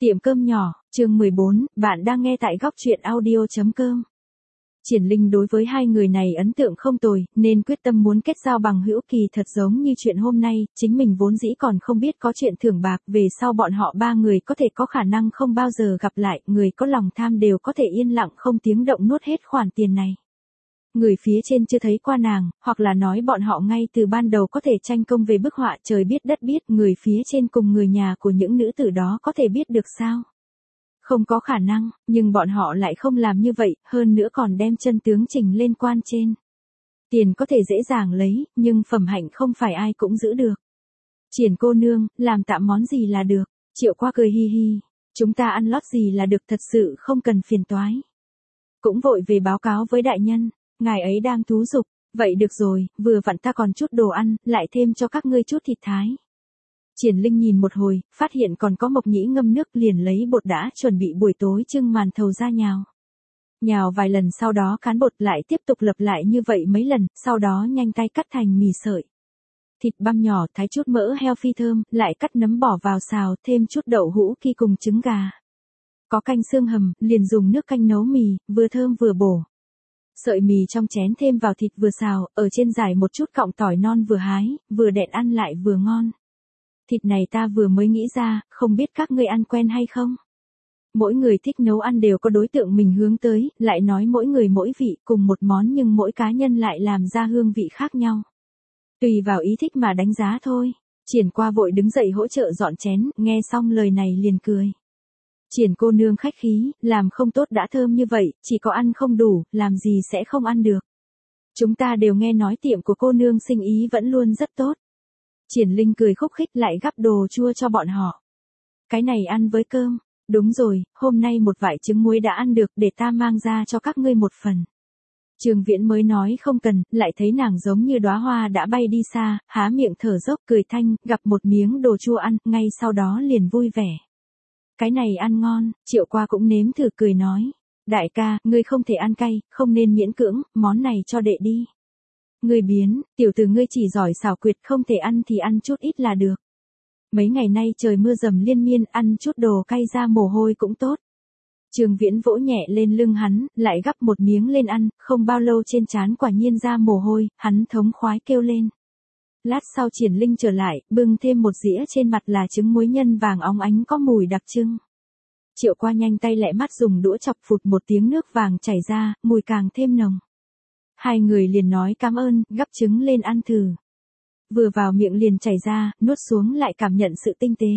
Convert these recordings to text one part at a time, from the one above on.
Tiệm cơm nhỏ, chương 14, bạn đang nghe tại góc truyện audio.com. Triển Linh đối với hai người này ấn tượng không tồi, nên quyết tâm muốn kết giao bằng hữu. Kỳ thật giống như chuyện hôm nay, chính mình vốn dĩ còn không biết có chuyện thưởng bạc, về sau bọn họ ba người có thể có khả năng không bao giờ gặp lại, người có lòng tham đều có thể yên lặng không tiếng động nuốt hết khoản tiền này. Người phía trên chưa thấy qua nàng, hoặc là nói bọn họ ngay từ ban đầu có thể tranh công về bức họa trời biết đất biết, người phía trên cùng người nhà của những nữ tử đó có thể biết được sao? Không có khả năng, nhưng bọn họ lại không làm như vậy, hơn nữa còn đem chân tướng trình lên quan trên. Tiền có thể dễ dàng lấy, nhưng phẩm hạnh không phải ai cũng giữ được. Triển cô nương, làm tạm món gì là được, Triệu Qua cười hi hi, chúng ta ăn lót gì là được, thật sự không cần phiền toái. Cũng vội về báo cáo với đại nhân, ngài ấy đang thú giục, vậy được rồi, vừa vặn ta còn chút đồ ăn, lại thêm cho các ngươi chút thịt thái. Triển Linh nhìn một hồi, phát hiện còn có mộc nhĩ ngâm nước, liền lấy bột đã chuẩn bị buổi tối trưng màn thầu ra nhào. Nhào vài lần sau đó cán bột, lại tiếp tục lặp lại như vậy mấy lần, sau đó nhanh tay cắt thành mì sợi. Thịt băm nhỏ, thái chút mỡ heo phi thơm, lại cắt nấm bỏ vào xào, thêm chút đậu hũ ki cùng trứng gà. Có canh xương hầm, liền dùng nước canh nấu mì, vừa thơm vừa bổ. Sợi mì trong chén thêm vào thịt vừa xào, ở trên rải một chút cọng tỏi non vừa hái, vừa đẹn ăn lại vừa ngon. Thịt này ta vừa mới nghĩ ra, không biết các ngươi ăn quen hay không? Mỗi người thích nấu ăn đều có đối tượng mình hướng tới, lại nói mỗi người mỗi vị, cùng một món nhưng mỗi cá nhân lại làm ra hương vị khác nhau. Tùy vào ý thích mà đánh giá thôi. Triển Qua vội đứng dậy hỗ trợ dọn chén, nghe xong lời này liền cười. Triển cô nương khách khí, làm không tốt đã thơm như vậy, chỉ có ăn không đủ, làm gì sẽ không ăn được. Chúng ta đều nghe nói tiệm của cô nương sinh ý vẫn luôn rất tốt. Triển Linh cười khúc khích lại gắp đồ chua cho bọn họ. Cái này ăn với cơm, đúng rồi, hôm nay một vải trứng muối đã ăn được, để ta mang ra cho các ngươi một phần. Trường Viễn mới nói không cần, lại thấy nàng giống như đóa hoa đã bay đi xa, há miệng thở dốc cười thanh, gặp một miếng đồ chua ăn, ngay sau đó liền vui vẻ. Cái này ăn ngon, Triệu Qua cũng nếm thử cười nói. Đại ca, ngươi không thể ăn cay, không nên miễn cưỡng, món này cho đệ đi. Ngươi biến, tiểu tử ngươi chỉ giỏi xảo quyệt, không thể ăn thì ăn chút ít là được. Mấy ngày nay trời mưa dầm liên miên, ăn chút đồ cay ra mồ hôi cũng tốt. Trường Viễn vỗ nhẹ lên lưng hắn, lại gắp một miếng lên ăn, không bao lâu trên trán quả nhiên ra mồ hôi, hắn thống khoái kêu lên. Lát sau Triển Linh trở lại, bưng thêm một dĩa, trên mặt là trứng muối nhân vàng óng ánh có mùi đặc trưng. Triệu Qua nhanh tay lẹ mắt dùng đũa chọc phụt một tiếng nước vàng chảy ra, mùi càng thêm nồng. Hai người liền nói cảm ơn, gắp trứng lên ăn thử. Vừa vào miệng liền chảy ra, nuốt xuống lại cảm nhận sự tinh tế.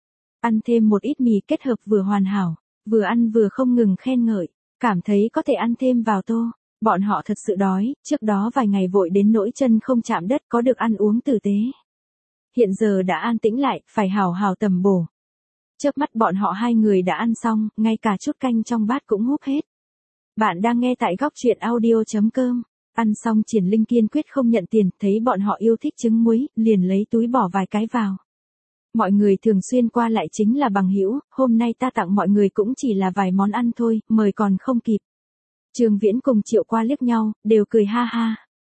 Ăn thêm một ít mì kết hợp vừa hoàn hảo, vừa ăn vừa không ngừng khen ngợi, cảm thấy có thể ăn thêm vào tô. Bọn họ thật sự đói, trước đó vài ngày vội đến nỗi chân không chạm đất, có được ăn uống tử tế. Hiện giờ đã an tĩnh lại, phải hào hào tầm bổ. Chớp mắt bọn họ hai người đã ăn xong, ngay cả chút canh trong bát cũng húp hết. Bạn đang nghe tại góc truyện audio.com. Ăn xong Triển Linh kiên quyết không nhận tiền, thấy bọn họ yêu thích trứng muối, liền lấy túi bỏ vài cái vào. Mọi người thường xuyên qua lại chính là bằng hữu, hôm nay ta tặng mọi người cũng chỉ là vài món ăn thôi, mời còn không kịp. Trường Viễn cùng Triệu Qua liếc nhau, đều cười ha ha.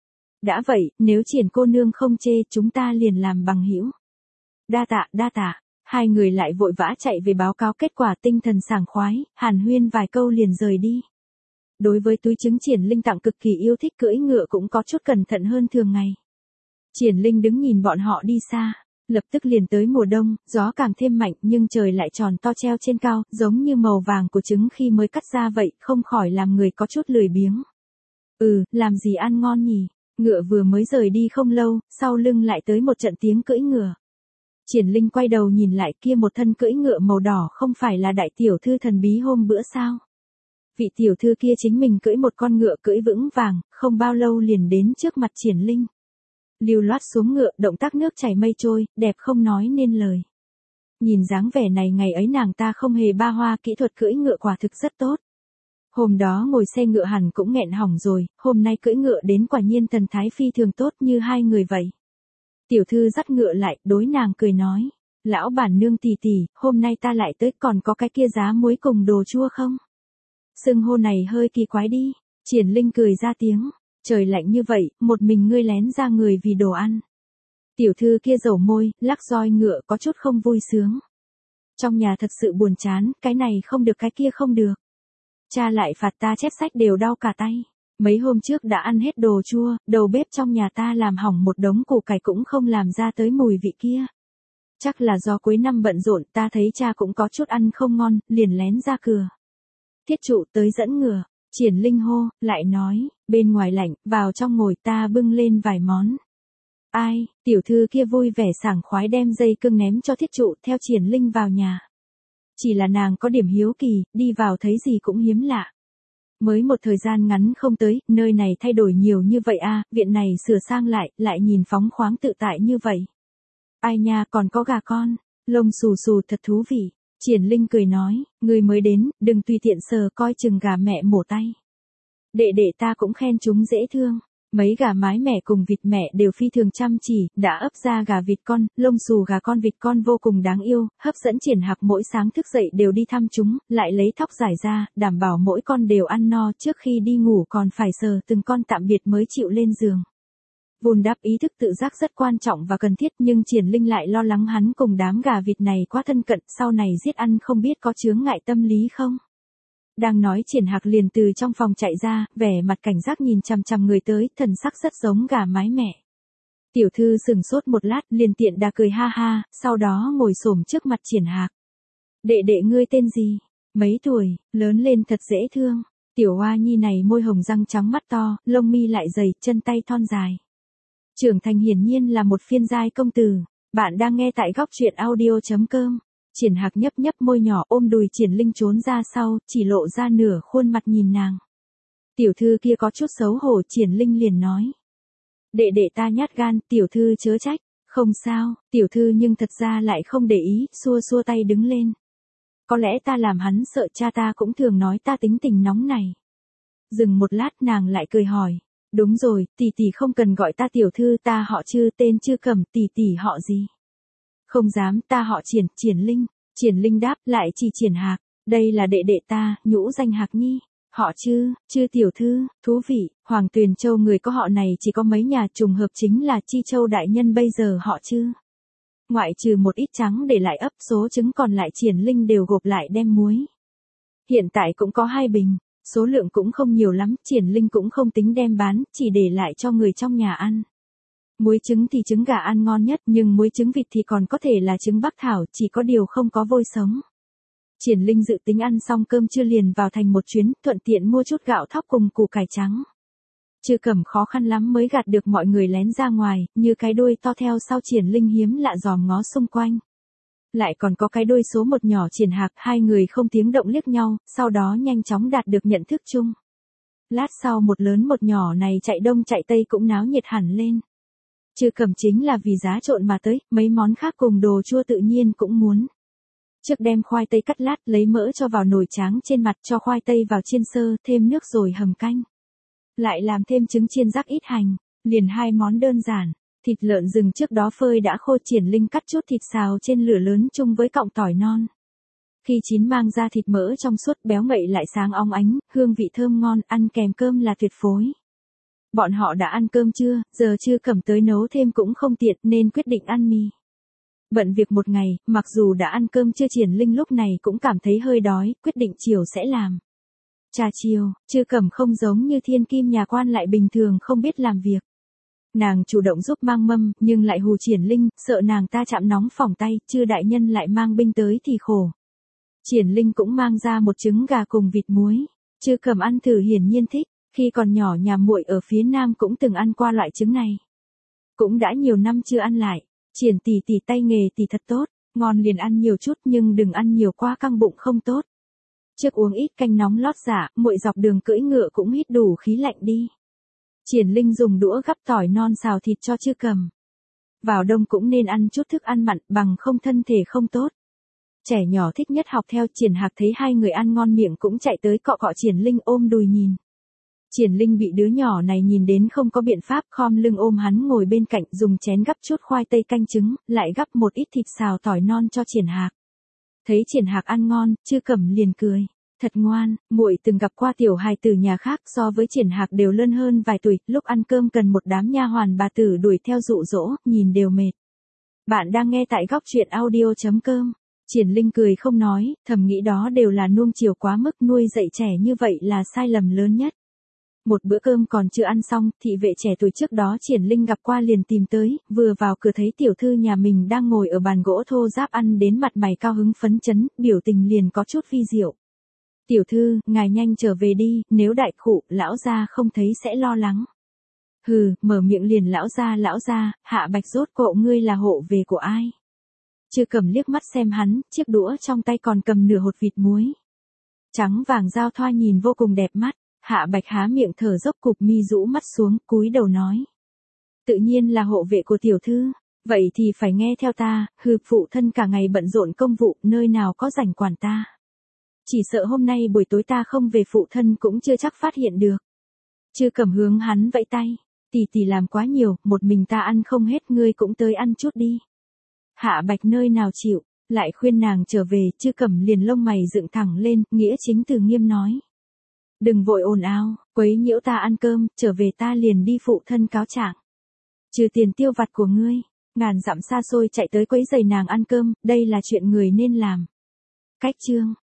Đã vậy, nếu Triển cô nương không chê, chúng ta liền làm bằng hữu. Đa tạ. Hai người lại vội vã chạy về báo cáo kết quả, tinh thần sảng khoái, hàn huyên vài câu liền rời đi. Đối với túi trứng Triển Linh tặng cực kỳ yêu thích, cưỡi ngựa cũng có chút cẩn thận hơn thường ngày. Triển Linh đứng nhìn bọn họ đi xa, lập tức liền tới mùa đông, gió càng thêm mạnh nhưng trời lại tròn to treo trên cao, giống như màu vàng của trứng khi mới cắt ra vậy, không khỏi làm người có chút lười biếng. Làm gì ăn ngon nhỉ? Ngựa vừa mới rời đi không lâu, sau lưng lại tới một trận tiếng cưỡi ngựa. Triển Linh quay đầu nhìn lại, kia một thân cưỡi ngựa màu đỏ không phải là đại tiểu thư thần bí hôm bữa sao? Vị tiểu thư kia chính mình cưỡi một con ngựa cưỡi vững vàng, không bao lâu liền đến trước mặt Triển Linh. Lưu loát xuống ngựa, động tác nước chảy mây trôi, đẹp không nói nên lời. Nhìn dáng vẻ này ngày ấy nàng ta không hề ba hoa, kỹ thuật cưỡi ngựa quả thực rất tốt. Hôm đó ngồi xe ngựa hẳn cũng nghẹn hỏng rồi, hôm nay cưỡi ngựa đến quả nhiên thần thái phi thường tốt như hai người vậy. Tiểu thư dắt ngựa lại, đối nàng cười nói. Lão bản nương tỷ tỷ, hôm nay ta lại tới, còn có cái kia giá muối cùng đồ chua không? Xưng hô này hơi kỳ quái đi. Triển Linh cười ra tiếng. Trời lạnh như vậy, một mình ngươi lén ra người vì đồ ăn. Tiểu thư kia dầu môi, lắc roi ngựa có chút không vui sướng. Trong nhà thật sự buồn chán, cái này không được cái kia không được. Cha lại phạt ta chép sách đều đau cả tay. Mấy hôm trước đã ăn hết đồ chua, đầu bếp trong nhà ta làm hỏng một đống củ cải cũng không làm ra tới mùi vị kia. Chắc là do cuối năm bận rộn, ta thấy cha cũng có chút ăn không ngon, liền lén ra cửa. Thiết trụ tới dẫn ngựa, Triển Linh hô, lại nói, bên ngoài lạnh, vào trong ngồi, ta bưng lên vài món. Ai, tiểu thư kia vui vẻ sảng khoái đem dây cương ném cho thiết trụ theo Triển Linh vào nhà. Chỉ là nàng có điểm hiếu kỳ, đi vào thấy gì cũng hiếm lạ. Mới một thời gian ngắn không tới, nơi này thay đổi nhiều như vậy à, viện này sửa sang lại nhìn phóng khoáng tự tại như vậy. Ai nha, còn có gà con, lông xù xù thật thú vị. Triển Linh cười nói, người mới đến, đừng tùy tiện sờ, coi chừng gà mẹ mổ tay. Đệ đệ ta cũng khen chúng dễ thương. Mấy gà mái mẹ cùng vịt mẹ đều phi thường chăm chỉ, đã ấp ra gà vịt con, lông xù gà con vịt con vô cùng đáng yêu, hấp dẫn Triển Hạc mỗi sáng thức dậy đều đi thăm chúng, lại lấy thóc giải ra, đảm bảo mỗi con đều ăn no, trước khi đi ngủ còn phải sờ từng con tạm biệt mới chịu lên giường. Vun đắp ý thức tự giác rất quan trọng và cần thiết, nhưng Triển Linh lại lo lắng hắn cùng đám gà vịt này quá thân cận, sau này giết ăn không biết có chướng ngại tâm lý không. Đang nói Triển Hạc liền từ trong phòng chạy ra, vẻ mặt cảnh giác nhìn chằm chằm người tới, thần sắc rất giống gà mái mẹ. Tiểu thư sừng sốt một lát, liền tiện đà cười ha ha, sau đó ngồi xổm trước mặt Triển Hạc. Đệ đệ ngươi tên gì? Mấy tuổi, lớn lên thật dễ thương. Tiểu hoa nhi này môi hồng răng trắng mắt to, lông mi lại dày, chân tay thon dài. Trưởng thành hiển nhiên là một phiên giai công tử. Bạn đang nghe tại góc truyện audio.com. Triển Hạc nhấp nhấp môi nhỏ ôm đùi Triển Linh trốn ra sau, chỉ lộ ra nửa khuôn mặt nhìn nàng. Tiểu thư kia có chút xấu hổ, Triển Linh liền nói. Đệ đệ ta nhát gan, tiểu thư chớ trách. Không sao, tiểu thư nhưng thật ra lại không để ý, xua xua tay đứng lên. Có lẽ ta làm hắn sợ, cha ta cũng thường nói ta tính tình nóng này. Dừng một lát nàng lại cười hỏi. Đúng rồi, tỷ tỷ không cần gọi ta tiểu thư, ta họ Trư, tên Trư Cẩm, tỷ tỷ họ gì? Không dám, ta họ Triển, Triển Linh. Triển Linh đáp, lại chỉ Triển Hạc. Đây là đệ đệ ta, nhũ danh Hạc Nhi. Họ Trư, Trư tiểu thư, thú vị. Hoàng Tuyền Châu người có họ này chỉ có mấy nhà, trùng hợp chính là Chi Châu đại nhân bây giờ họ Trư. Ngoại trừ một ít trắng để lại ấp, số trứng còn lại Triển Linh đều gộp lại đem muối. Hiện tại cũng có 2 bình. Số lượng cũng không nhiều lắm, Triển Linh cũng không tính đem bán, chỉ để lại cho người trong nhà ăn. Muối trứng thì trứng gà ăn ngon nhất, nhưng muối trứng vịt thì còn có thể là trứng bắc thảo, chỉ có điều không có vôi sống. Triển Linh dự tính ăn xong cơm trưa liền vào thành một chuyến, thuận tiện mua chút gạo thóc cùng củ cải trắng. Trư Cẩm khó khăn lắm mới gạt được mọi người lén ra ngoài, như cái đuôi to theo sau Triển Linh hiếm lạ dòm ngó xung quanh. Lại còn có cái đuôi số 1 nhỏ Triển Hạc, hai người không tiếng động liếc nhau, sau đó nhanh chóng đạt được nhận thức chung. Lát sau một lớn một nhỏ này chạy đông chạy tây cũng náo nhiệt hẳn lên. Trư Cẩm chính là vì giá trộn mà tới, mấy món khác cùng đồ chua tự nhiên cũng muốn. Trước đem khoai tây cắt lát, lấy mỡ cho vào nồi tráng trên mặt, cho khoai tây vào chiên sơ, thêm nước rồi hầm canh. Lại làm thêm trứng chiên rắc ít hành, liền 2 món đơn giản. Thịt lợn rừng trước đó phơi đã khô, Triển Linh cắt chút thịt xào trên lửa lớn chung với cọng tỏi non. Khi chín mang ra thịt mỡ trong suốt béo ngậy lại sáng óng ánh, hương vị thơm ngon, ăn kèm cơm là tuyệt phối. Bọn họ đã ăn cơm chưa, giờ Trư Cẩm tới nấu thêm cũng không tiện nên quyết định ăn mì. Bận việc một ngày, mặc dù đã ăn cơm chưa, Triển Linh lúc này cũng cảm thấy hơi đói, quyết định chiều sẽ làm. Trà chiều, Trư Cẩm không giống như thiên kim nhà quan lại bình thường không biết làm việc. Nàng chủ động giúp mang mâm, nhưng lại hù Triển Linh, sợ nàng ta chạm nóng phỏng tay, Trư đại nhân lại mang binh tới thì khổ. Triển Linh cũng mang ra một trứng gà cùng vịt muối. Trư Cẩm ăn thử hiển nhiên thích, khi còn nhỏ nhà muội ở phía Nam cũng từng ăn qua loại trứng này. Cũng đã nhiều năm chưa ăn lại. Triển tỷ tỷ tay nghề tỷ thật tốt, ngon liền ăn nhiều chút nhưng đừng ăn nhiều quá căng bụng không tốt. Trước uống ít canh nóng lót dạ, muội dọc đường cưỡi ngựa cũng hít đủ khí lạnh đi. Triển Linh dùng đũa gắp tỏi non xào thịt cho Trư Cẩm. Vào đông cũng nên ăn chút thức ăn mặn, bằng không thân thể không tốt. Trẻ nhỏ thích nhất học theo, Triển Hạc thấy hai người ăn ngon miệng cũng chạy tới cọ cọ Triển Linh ôm đùi nhìn. Triển Linh bị đứa nhỏ này nhìn đến không có biện pháp, khom lưng ôm hắn ngồi bên cạnh, dùng chén gắp chút khoai tây canh trứng, lại gắp một ít thịt xào tỏi non cho Triển Hạc. Thấy Triển Hạc ăn ngon, Trư Cẩm liền cười. Thật ngoan, muội từng gặp qua tiểu hài tử nhà khác so với Triển Hạc đều lớn hơn vài tuổi, lúc ăn cơm cần một đám nha hoàn bà tử đuổi theo dụ dỗ, nhìn đều mệt. Bạn đang nghe tại góc truyện audio.com. Triển Linh cười không nói, thầm nghĩ đó đều là nuông chiều quá mức, nuôi dạy trẻ như vậy là sai lầm lớn nhất. Một bữa cơm còn chưa ăn xong, thị vệ trẻ tuổi trước đó Triển Linh gặp qua liền tìm tới, vừa vào cửa thấy tiểu thư nhà mình đang ngồi ở bàn gỗ thô ráp ăn đến mặt mày cao hứng phấn chấn, biểu tình liền có chút vi diệu. Tiểu thư, ngài nhanh trở về đi, nếu đại khụ, lão gia không thấy sẽ lo lắng. Hừ, mở miệng liền lão gia, Hạ Bạch rốt cộ ngươi là hộ về của ai? Chưa cầm liếc mắt xem hắn, chiếc đũa trong tay còn cầm nửa hột vịt muối. Trắng vàng giao thoa nhìn vô cùng đẹp mắt, Hạ Bạch há miệng thở dốc cụp mi rũ mắt xuống, cúi đầu nói. Tự nhiên là hộ vệ của tiểu thư, vậy thì phải nghe theo ta, phụ thân cả ngày bận rộn công vụ, nơi nào có rảnh quản ta. Chỉ sợ hôm nay buổi tối ta không về phụ thân cũng chưa chắc phát hiện được. Chưa cầm hướng hắn vẫy tay, tỷ làm quá nhiều, một mình ta ăn không hết, ngươi cũng tới ăn chút đi. Hạ Bạch nơi nào chịu, lại khuyên nàng trở về, Chư Cẩm liền lông mày dựng thẳng lên, nghĩa chính từ nghiêm nói. Đừng vội ồn ào, quấy nhiễu ta ăn cơm, trở về ta liền đi phụ thân cáo trạng. Trừ tiền tiêu vặt của ngươi, ngàn dặm xa xôi chạy tới quấy giày nàng ăn cơm, đây là chuyện người nên làm. Cách chương